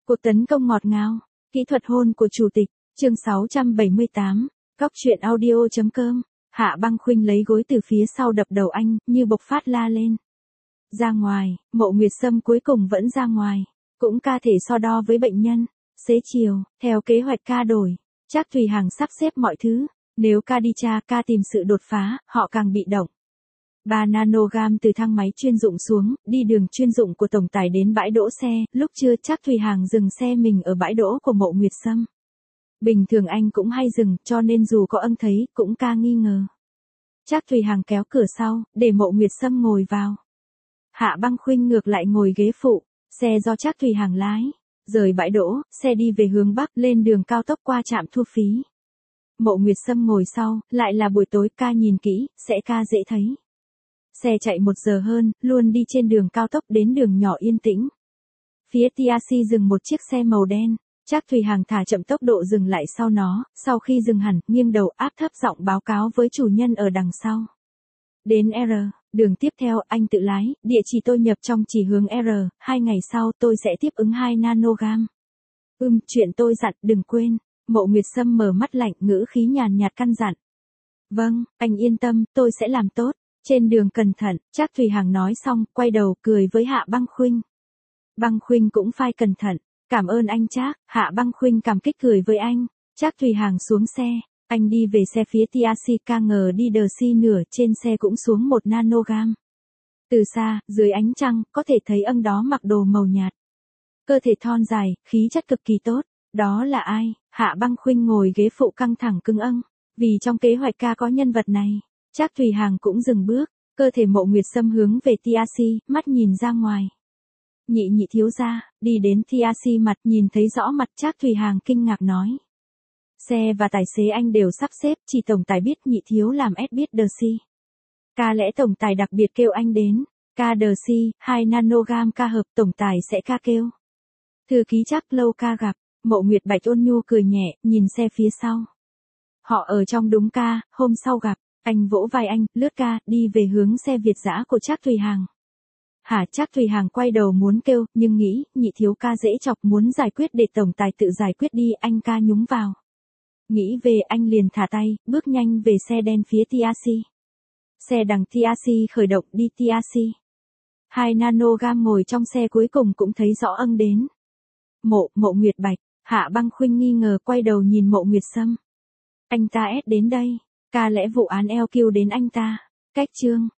Cuộc tấn công ngọt ngào, kỹ thuật hôn của chủ tịch, chương 678, góc truyện audio.com, Hạ Băng Khuynh lấy gối từ phía sau đập đầu anh, như bộc phát la lên. Ra ngoài, Mộ Nguyệt Sâm cuối cùng vẫn ra ngoài, cũng ca thể so đo với bệnh nhân. Xế chiều, theo kế hoạch ca đổi, Trác Thùy Hằng sắp xếp mọi thứ, nếu ca đi tra ca tìm sự đột phá, họ càng bị động. 3 nanogam từ thang máy chuyên dụng xuống, đi đường chuyên dụng của tổng tài đến bãi đỗ xe, lúc trưa Trác Thùy Hằng dừng xe mình ở bãi đỗ của Mộ Nguyệt Sâm. Bình thường anh cũng hay dừng, cho nên dù có ân thấy, cũng ca nghi ngờ. Trác Thùy Hằng kéo cửa sau, để Mộ Nguyệt Sâm ngồi vào. Hạ Băng Khuynh ngược lại ngồi ghế phụ, xe do Trác Thùy Hằng lái. Rời bãi đỗ, xe đi về hướng Bắc, lên đường cao tốc qua trạm thu phí. Mộ Nguyệt Sâm ngồi sau, lại là buổi tối, ca nhìn kỹ, sẽ ca dễ thấy. Xe chạy 1 giờ hơn, luôn đi trên đường cao tốc đến đường nhỏ yên tĩnh. Phía TRC dừng một chiếc xe màu đen, Trác Thùy Hằng thả chậm tốc độ dừng lại sau nó, sau khi dừng hẳn, nghiêng đầu áp thấp giọng báo cáo với chủ nhân ở đằng sau. Đến R, đường tiếp theo anh tự lái, địa chỉ tôi nhập trong chỉ hướng R, 2 ngày sau tôi sẽ tiếp ứng 2 nanogam. Chuyện tôi dặn, đừng quên. Mộ Nguyệt Sâm mở mắt lạnh, ngữ khí nhàn nhạt căn dặn. Vâng, anh yên tâm, tôi sẽ làm tốt. Trên đường cẩn thận, Trác Thùy Hằng nói xong, quay đầu cười với Hạ Băng Khuynh. Băng Khuynh cũng phải cẩn thận. Cảm ơn anh Trác. Hạ Băng Khuynh cảm kích cười với anh. Trác Thùy Hằng xuống xe, anh đi về xe phía TRC, ca ngờ đi đờ si nửa, trên xe cũng xuống 1 nanogam. Từ xa, dưới ánh trăng, có thể thấy ông đó mặc đồ màu nhạt. Cơ thể thon dài, khí chất cực kỳ tốt. Đó là ai? Hạ Băng Khuynh ngồi ghế phụ căng thẳng cứng âng. Vì trong kế hoạch ca có nhân vật này. Trác Thùy Hằng cũng dừng bước, cơ thể Mộ Nguyệt Sâm hướng về TRC, mắt nhìn ra ngoài. Nhị thiếu gia, đi đến TRC mặt, nhìn thấy rõ mặt Trác Thùy Hằng kinh ngạc nói. Xe và tài xế anh đều sắp xếp, chỉ tổng tài biết nhị thiếu làm ép biết đờ si. Ca lẽ tổng tài đặc biệt kêu anh đến, ca đờ si, 2 nanogam ca hợp, tổng tài sẽ ca kêu. Thư ký Trác lâu ca gặp, Mộ Nguyệt Bạch ôn nhu cười nhẹ, nhìn xe phía sau. Họ ở trong đúng ca, hôm sau gặp. Anh vỗ vai anh, lướt ca, đi về hướng xe Việt dã của Trác Thùy Hằng. Trác Thùy Hằng quay đầu muốn kêu, nhưng nghĩ, nhị thiếu ca dễ chọc, muốn giải quyết để tổng tài tự giải quyết đi, anh ca nhúng vào. Nghĩ về anh liền thả tay, bước nhanh về xe đen phía TRC. Xe đằng TRC khởi động đi TRC. 2 nanogam ngồi trong xe cuối cùng cũng thấy rõ ân đến. Mộ Nguyệt Bạch, Hạ Băng Khuynh nghi ngờ quay đầu nhìn Mộ Nguyệt Sâm. Anh ta ép đến đây. Ca lẽ vụ án LQ đến anh ta. Cách chương